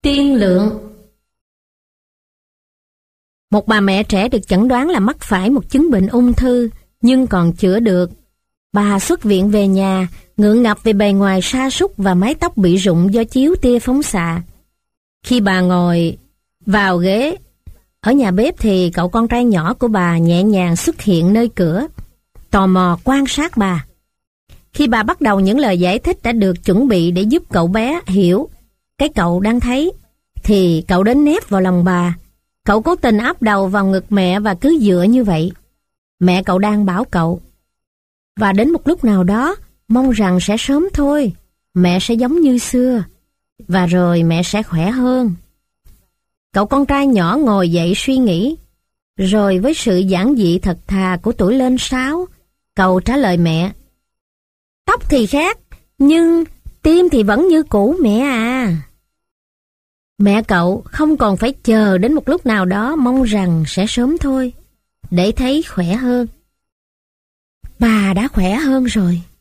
Tiên lượng. Một bà mẹ trẻ được chẩn đoán là mắc phải một chứng bệnh ung thư, nhưng còn chữa được. Bà xuất viện về nhà, ngượng ngập về bề ngoài sa sút và mái tóc bị rụng do chiếu tia phóng xạ. Khi bà ngồi vào ghế ở nhà bếp thì cậu con trai nhỏ của bà nhẹ nhàng xuất hiện nơi cửa, tò mò quan sát bà. Khi bà bắt đầu những lời giải thích đã được chuẩn bị để giúp cậu bé hiểu cái cậu đang thấy, thì cậu đến nép vào lòng bà. Cậu cố tình áp đầu vào ngực mẹ và cứ dựa như vậy. Mẹ cậu đang bảo cậu, và đến một lúc nào đó, mong rằng sẽ sớm thôi, mẹ sẽ giống như xưa, và rồi mẹ sẽ khỏe hơn. Cậu con trai nhỏ ngồi dậy suy nghĩ, rồi với sự giản dị thật thà của tuổi lên 6, cậu trả lời mẹ. Tóc thì khác, nhưng tim thì vẫn như cũ mẹ à. Mẹ cậu không còn phải chờ đến một lúc nào đó mong rằng sẽ sớm thôi, để thấy khỏe hơn. Bà đã khỏe hơn rồi.